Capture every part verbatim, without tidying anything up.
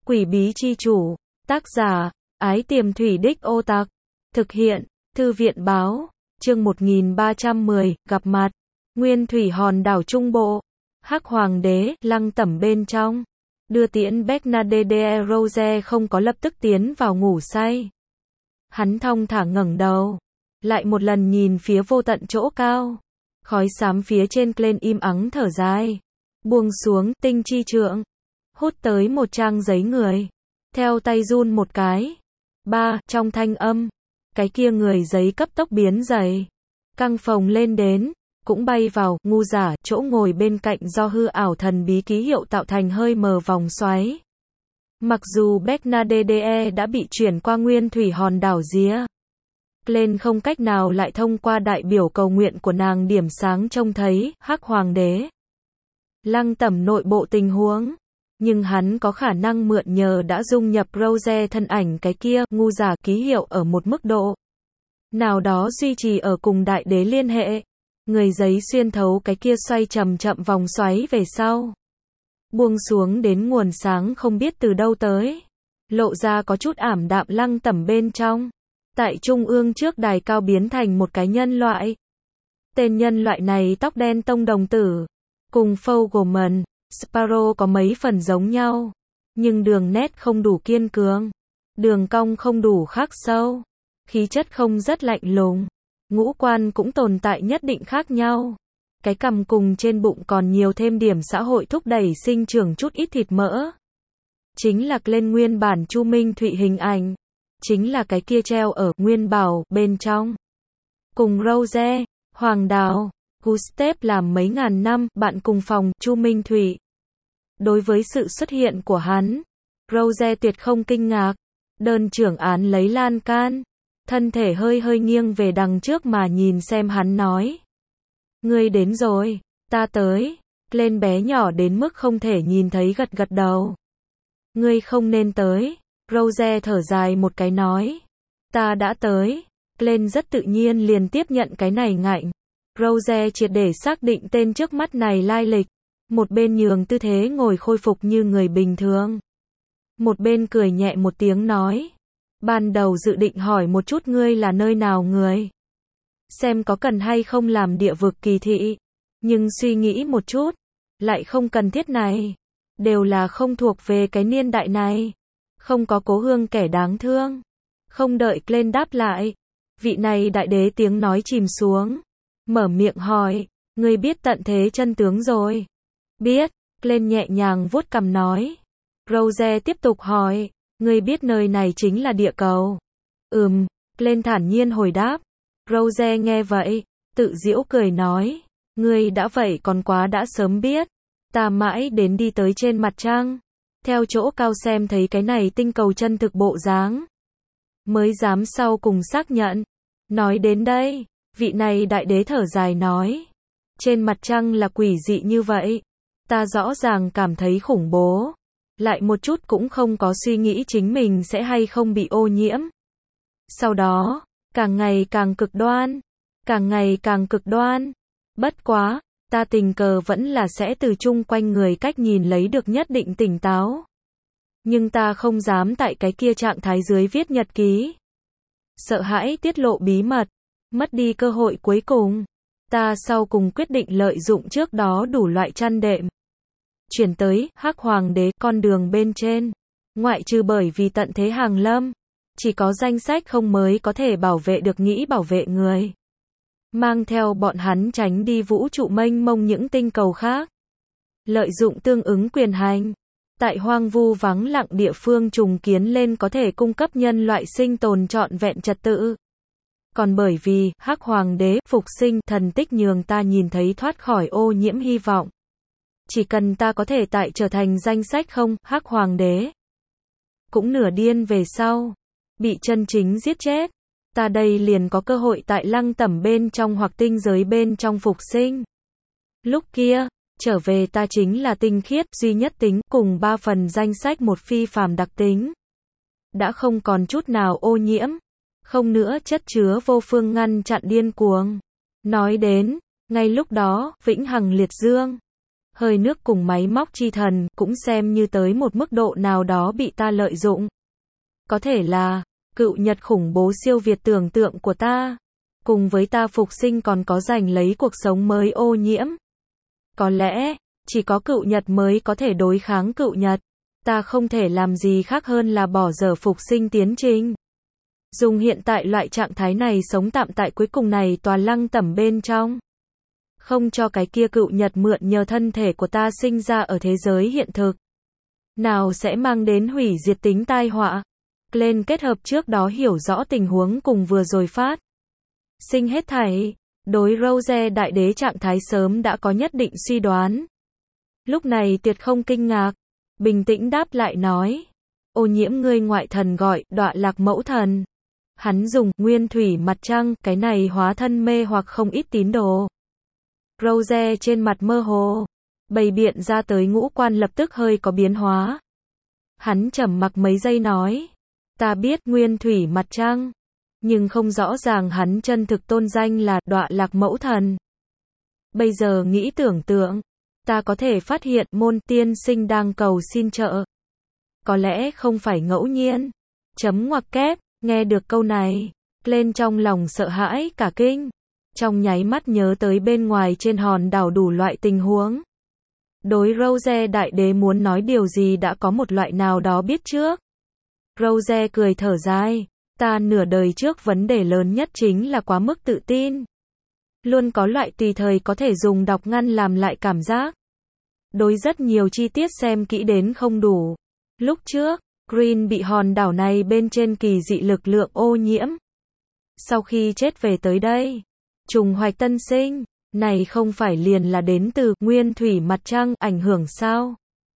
Quỷ bí chi chủ, tác giả, Ái Tiềm Thủy Đích Ô Tặc, thực hiện, Thư viện báo, chương một nghìn ba trăm mười, gặp mặt, Nguyên Thủy hòn đảo Trung Bộ, Hắc Hoàng đế, Lăng Tẩm bên trong, đưa tiễn Bernadette Rose không có lập tức tiến vào ngủ say. Hắn thong thả ngẩng đầu, lại một lần nhìn phía vô tận chỗ cao, khói xám phía trên lên im ắng thở dài, buông xuống, tinh chi trượng, hút tới một trang giấy người, theo tay run một cái, ba, trong thanh âm, cái kia người giấy cấp tốc biến dày, căng phồng lên đến, cũng bay vào, ngu giả, chỗ ngồi bên cạnh do hư ảo thần bí ký hiệu tạo thành hơi mờ vòng xoáy. Mặc dù Bernadette đã bị chuyển qua Nguyên Thủy hòn đảo Día, lên không cách nào lại thông qua đại biểu cầu nguyện của nàng điểm sáng trông thấy, Hắc Hoàng đế. Lăng Tẩm nội bộ tình huống, nhưng hắn có khả năng mượn nhờ đã dung nhập Rose thân ảnh cái kia, ngu giả ký hiệu ở một mức độ nào đó duy trì ở cùng đại đế liên hệ. Người giấy xuyên thấu cái kia xoay chậm chậm vòng xoáy về sau, buông xuống đến nguồn sáng không biết từ đâu tới, lộ ra có chút ảm đạm. Lăng Tẩm bên trong, tại trung ương trước đài cao biến thành một cái nhân loại. Tên nhân loại này tóc đen tông đồng tử, cùng Fogelman, Sparrow có mấy phần giống nhau, nhưng đường nét không đủ kiên cường, đường cong không đủ khắc sâu, khí chất không rất lạnh lùng, ngũ quan cũng tồn tại nhất định khác nhau. Cái cằm cùng trên bụng còn nhiều thêm điểm xã hội thúc đẩy sinh trưởng chút ít thịt mỡ. Chính là lên nguyên bản Chu Minh Thụy hình ảnh, chính là cái kia treo ở Nguyên Bảo bên trong. Cùng Rose, Hoàng Đào, Gustave làm mấy ngàn năm, bạn cùng phòng, Chu Minh Thụy. Đối với sự xuất hiện của hắn, Rose tuyệt không kinh ngạc, đơn trưởng án lấy lan can, thân thể hơi hơi nghiêng về đằng trước mà nhìn xem hắn nói. Ngươi đến rồi, ta tới, lên bé nhỏ đến mức không thể nhìn thấy gật gật đầu. Ngươi không nên tới, Rose thở dài một cái nói. Ta đã tới, lên rất tự nhiên liền tiếp nhận cái này ngạnh. Rose triệt để xác định tên trước mắt này lai lịch, một bên nhường tư thế ngồi khôi phục như người bình thường, một bên cười nhẹ một tiếng nói. Ban đầu dự định hỏi một chút ngươi là nơi nào người, xem có cần hay không làm địa vực kỳ thị, nhưng suy nghĩ một chút, lại không cần thiết này, đều là không thuộc về cái niên đại này, không có cố hương kẻ đáng thương. Không đợi lên đáp lại, vị này đại đế tiếng nói chìm xuống, mở miệng hỏi, ngươi biết tận thế chân tướng rồi? Biết, lên nhẹ nhàng vuốt cằm nói. Rose tiếp tục hỏi, ngươi biết nơi này chính là địa cầu? Ừm, lên thản nhiên hồi đáp. Rose nghe vậy, tự giễu cười nói, ngươi đã vậy còn quá đã sớm biết, ta mãi đến đi tới trên mặt trăng, theo chỗ cao xem thấy cái này tinh cầu chân thực bộ dáng, mới dám sau cùng xác nhận. Nói đến đây, vị này đại đế thở dài nói, trên mặt trăng là quỷ dị như vậy, ta rõ ràng cảm thấy khủng bố, lại một chút cũng không có suy nghĩ chính mình sẽ hay không bị ô nhiễm. Sau đó, càng ngày càng cực đoan, càng ngày càng cực đoan. Bất quá, ta tình cờ vẫn là sẽ từ chung quanh người cách nhìn lấy được nhất định tỉnh táo. Nhưng ta không dám tại cái kia trạng thái dưới viết nhật ký. Sợ hãi tiết lộ bí mật, mất đi cơ hội cuối cùng. Ta sau cùng quyết định lợi dụng trước đó đủ loại chăn đệm, chuyển tới Hắc Hoàng đế con đường bên trên. Ngoại trừ bởi vì tận thế hàng lâm, chỉ có danh sách không mới có thể bảo vệ được nghĩ bảo vệ người. Mang theo bọn hắn tránh đi vũ trụ mênh mông những tinh cầu khác. Lợi dụng tương ứng quyền hành, tại hoang vu vắng lặng địa phương trùng kiến lên có thể cung cấp nhân loại sinh tồn trọn vẹn trật tự. Còn bởi vì, Hắc Hoàng đế, phục sinh, thần tích nhường ta nhìn thấy thoát khỏi ô nhiễm hy vọng. Chỉ cần ta có thể tại trở thành danh sách không, Hắc Hoàng đế cũng nửa điên về sau, bị chân chính giết chết, ta đây liền có cơ hội tại Lăng Tẩm bên trong hoặc tinh giới bên trong phục sinh. Lúc kia, trở về ta chính là tinh khiết, duy nhất tính, cùng ba phần danh sách một phi phàm đặc tính. Đã không còn chút nào ô nhiễm, không nữa chất chứa vô phương ngăn chặn điên cuồng. Nói đến, ngay lúc đó, vĩnh hằng liệt dương, hơi nước cùng máy móc chi thần cũng xem như tới một mức độ nào đó bị ta lợi dụng. Có thể là cựu nhật khủng bố siêu việt tưởng tượng của ta, cùng với ta phục sinh còn có giành lấy cuộc sống mới ô nhiễm. Có lẽ, chỉ có cựu nhật mới có thể đối kháng cựu nhật, ta không thể làm gì khác hơn là bỏ dở phục sinh tiến trình. Dùng hiện tại loại trạng thái này sống tạm tại cuối cùng này tòa lăng tẩm bên trong. Không cho cái kia cựu nhật mượn nhờ thân thể của ta sinh ra ở thế giới hiện thực. Nào sẽ mang đến hủy diệt tính tai họa. Glenn kết hợp trước đó hiểu rõ tình huống cùng vừa rồi phát sinh hết thảy. Đối Rose đại đế trạng thái sớm đã có nhất định suy đoán. Lúc này tuyệt không kinh ngạc. Bình tĩnh đáp lại nói. Ô nhiễm ngươi ngoại thần gọi đọa lạc mẫu thần. Hắn dùng nguyên thủy mặt trăng, cái này hóa thân mê hoặc không ít tín đồ. Rose trên mặt mơ hồ, bày biện ra tới ngũ quan lập tức hơi có biến hóa. Hắn trầm mặc mấy giây nói, ta biết nguyên thủy mặt trăng, nhưng không rõ ràng hắn chân thực tôn danh là đọa lạc mẫu thần. Bây giờ nghĩ tưởng tượng, ta có thể phát hiện môn tiên sinh đang cầu xin trợ. Có lẽ không phải ngẫu nhiên. Chấm ngoặc kép, nghe được câu này, lên trong lòng sợ hãi cả kinh. Trong nháy mắt nhớ tới bên ngoài trên hòn đảo đủ loại tình huống. Đối Rose đại đế muốn nói điều gì đã có một loại nào đó biết trước. Rose cười thở dài, ta nửa đời trước vấn đề lớn nhất chính là quá mức tự tin. Luôn có loại tùy thời có thể dùng đọc ngăn làm lại cảm giác. Đối rất nhiều chi tiết xem kỹ đến không đủ. Lúc trước, Green bị hòn đảo này bên trên kỳ dị lực lượng ô nhiễm. Sau khi chết về tới đây, trùng hoạch tân sinh, này không phải liền là đến từ nguyên thủy mặt trăng ảnh hưởng sao?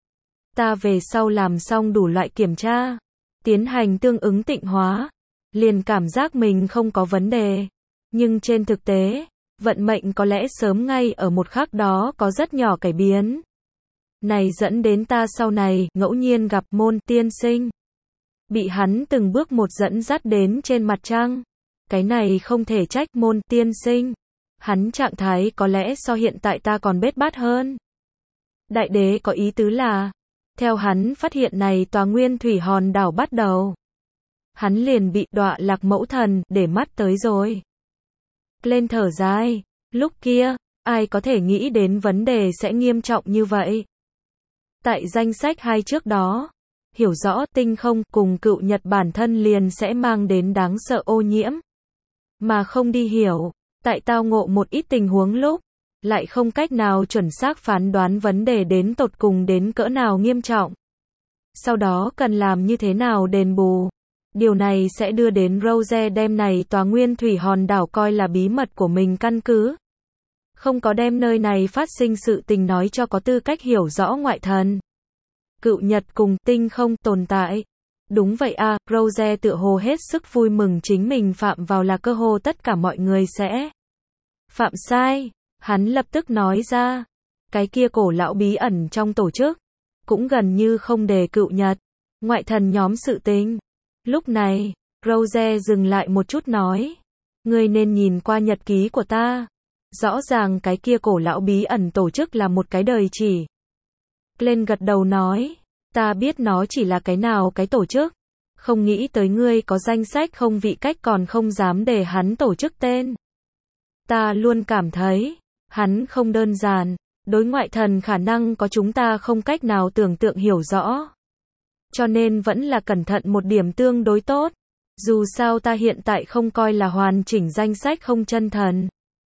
Ta về sau làm xong đủ loại kiểm tra, tiến hành tương ứng tịnh hóa, liền cảm giác mình không có vấn đề. Nhưng trên thực tế, vận mệnh có lẽ sớm ngay ở một khắc đó có rất nhỏ cải biến. Này dẫn đến ta sau này ngẫu nhiên gặp môn tiên sinh. Bị hắn từng bước một dẫn dắt đến trên mặt trăng. Cái này không thể trách môn tiên sinh. Hắn trạng thái có lẽ so hiện tại ta còn bết bát hơn. Đại đế có ý tứ là, theo hắn phát hiện này tòa nguyên thủy hòn đảo bắt đầu. Hắn liền bị đọa lạc mẫu thần để mắt tới rồi. Lên thở dài, lúc kia, ai có thể nghĩ đến vấn đề sẽ nghiêm trọng như vậy. Tại danh sách hai trước đó, hiểu rõ tinh không cùng cựu nhật bản thân liền sẽ mang đến đáng sợ ô nhiễm. Mà không đi hiểu, tại tao ngộ một ít tình huống lúc, lại không cách nào chuẩn xác phán đoán vấn đề đến tột cùng đến cỡ nào nghiêm trọng. Sau đó cần làm như thế nào đền bù. Điều này sẽ đưa đến Rose đem này tòa nguyên thủy hòn đảo coi là bí mật của mình căn cứ. Không có đem nơi này phát sinh sự tình nói cho có tư cách hiểu rõ ngoại thần. Cựu nhật cùng tinh không tồn tại. Đúng vậy à, Rose tựa hồ hết sức vui mừng chính mình phạm vào là cơ hồ tất cả mọi người sẽ phạm sai. Hắn lập tức nói ra, cái kia cổ lão bí ẩn trong tổ chức, cũng gần như không đề cựu nhật, ngoại thần nhóm sự tình. Lúc này, Rose dừng lại một chút nói, ngươi nên nhìn qua nhật ký của ta. Rõ ràng cái kia cổ lão bí ẩn tổ chức là một cái đời chỉ. Glenn gật đầu nói, ta biết nó chỉ là cái nào cái tổ chức. Không nghĩ tới ngươi có danh sách không vị cách còn không dám để hắn tổ chức tên. Ta luôn cảm thấy, hắn không đơn giản, đối ngoại thần khả năng có chúng ta không cách nào tưởng tượng hiểu rõ. Cho nên vẫn là cẩn thận một điểm tương đối tốt. Dù sao ta hiện tại không coi là hoàn chỉnh danh sách không chân thần.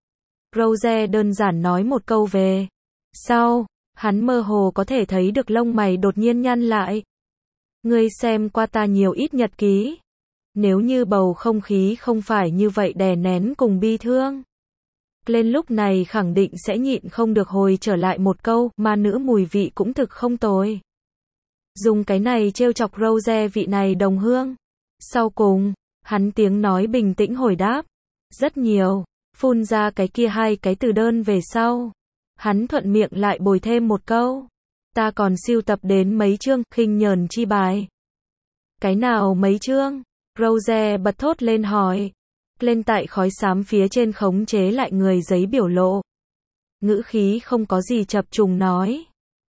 Rose đơn giản nói một câu về. Sau, hắn mơ hồ có thể thấy được lông mày đột nhiên nhăn lại. Ngươi xem qua ta nhiều ít nhật ký. Nếu như bầu không khí không phải như vậy đè nén cùng bi thương. Lên lúc này khẳng định sẽ nhịn không được hồi trở lại một câu, ma nữ mùi vị cũng thực không tồi. Dùng cái này trêu chọc Rose vị này đồng hương. Sau cùng, hắn tiếng nói bình tĩnh hồi đáp. Rất nhiều, phun ra cái kia hai cái từ đơn về sau. Hắn thuận miệng lại bồi thêm một câu. Ta còn sưu tập đến mấy chương khinh nhờn chi bài. Cái nào mấy chương? Rose bật thốt lên hỏi. Lên tại khói xám phía trên khống chế lại người giấy biểu lộ. Ngữ khí không có gì chập trùng nói.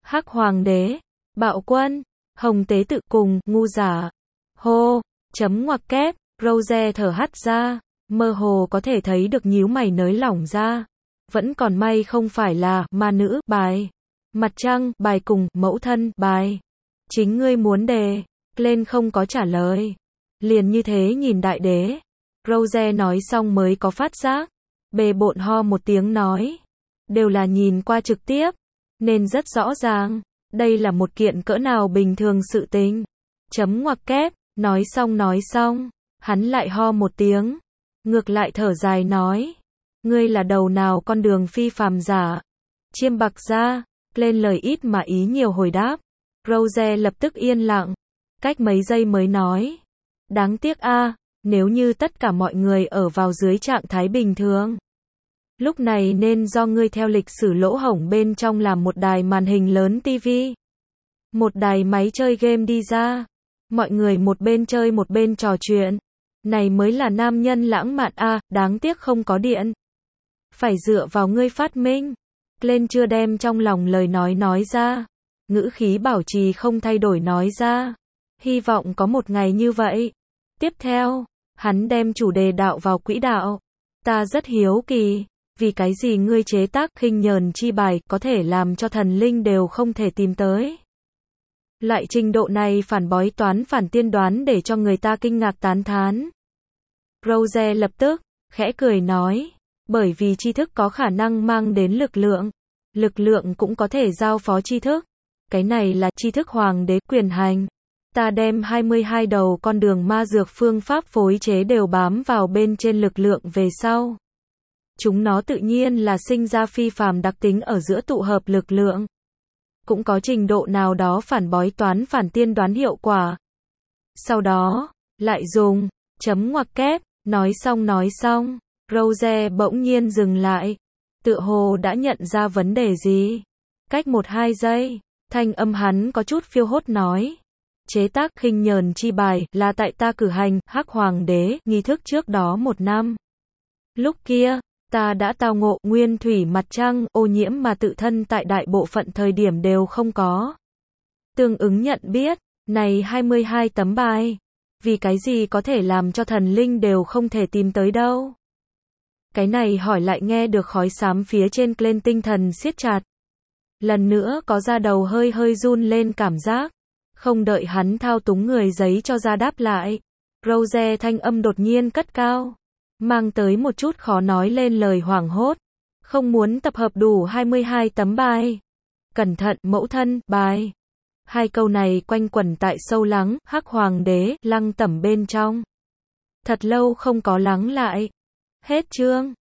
Hắc Hoàng đế, Bạo Quân, Hồng Tế Tự cùng, ngu giả. Hô, chấm ngoặc kép, Rose thở hắt ra, mơ hồ có thể thấy được nhíu mày nới lỏng ra. Vẫn còn may không phải là ma nữ bài. Mặt trăng bài cùng mẫu thân bài. Chính ngươi muốn đề lên không có trả lời. Liền như thế nhìn đại đế. Rose nói xong mới có phát giác. Bề bộn ho một tiếng nói. Đều là nhìn qua trực tiếp. Nên rất rõ ràng. Đây là một kiện cỡ nào bình thường sự tình. Chấm ngoặc kép. Nói xong nói xong. Hắn lại ho một tiếng. Ngược lại thở dài nói. Ngươi là đầu nào con đường phi phàm giả. Chiêm bạc ra. Lên lời ít mà ý nhiều hồi đáp. Rose lập tức yên lặng. Cách mấy giây mới nói. Đáng tiếc a, nếu như tất cả mọi người ở vào dưới trạng thái bình thường. Lúc này nên do ngươi theo lịch sử lỗ hổng bên trong làm một đài màn hình lớn tivi. Một đài máy chơi game đi ra. Mọi người một bên chơi một bên trò chuyện. Này mới là nam nhân lãng mạn a, đáng tiếc không có điện. Phải dựa vào ngươi phát minh. Lên chưa đem trong lòng lời nói nói ra. Ngữ khí bảo trì không thay đổi nói ra. Hy vọng có một ngày như vậy. Tiếp theo, hắn đem chủ đề đạo vào quỹ đạo. Ta rất hiếu kỳ, vì cái gì ngươi chế tác khinh nhờn chi bài có thể làm cho thần linh đều không thể tìm tới. Loại trình độ này phản bói toán phản tiên đoán để cho người ta kinh ngạc tán thán. Rose lập tức, khẽ cười nói, bởi vì tri thức có khả năng mang đến lực lượng. Lực lượng cũng có thể giao phó tri thức. Cái này là tri thức hoàng đế quyền hành. Ta đem hai mươi hai đầu con đường ma dược phương pháp phối chế đều bám vào bên trên lực lượng về sau. Chúng nó tự nhiên là sinh ra phi phàm đặc tính ở giữa tụ hợp lực lượng. Cũng có trình độ nào đó phản bói toán phản tiên đoán hiệu quả. Sau đó, lại dùng, chấm ngoặc kép, nói xong nói xong, Rose bỗng nhiên dừng lại. Tựa hồ đã nhận ra vấn đề gì. Cách một hai giây, thanh âm hắn có chút phiêu hốt nói. Chế tác khinh nhờn chi bài là tại ta cử hành Hắc Hoàng đế nghi thức trước đó một năm. Lúc kia, ta đã tao ngộ nguyên thủy mặt trăng ô nhiễm mà tự thân tại đại bộ phận thời điểm đều không có. Tương ứng nhận biết, này hai mươi hai tấm bài. Vì cái gì có thể làm cho thần linh đều không thể tìm tới đâu. Cái này hỏi lại nghe được khói xám phía trên lên tinh thần siết chặt. Lần nữa có da đầu hơi hơi run lên cảm giác. Không đợi hắn thao túng người giấy cho ra đáp lại. Rose thanh âm đột nhiên cất cao. Mang tới một chút khó nói lên lời hoảng hốt. Không muốn tập hợp đủ hai mươi hai tấm bài. Cẩn thận mẫu thân, bài. Hai câu này quanh quẩn tại sâu lắng, Hắc Hoàng đế, lăng tẩm bên trong. Thật lâu không có lắng lại. Hết chương.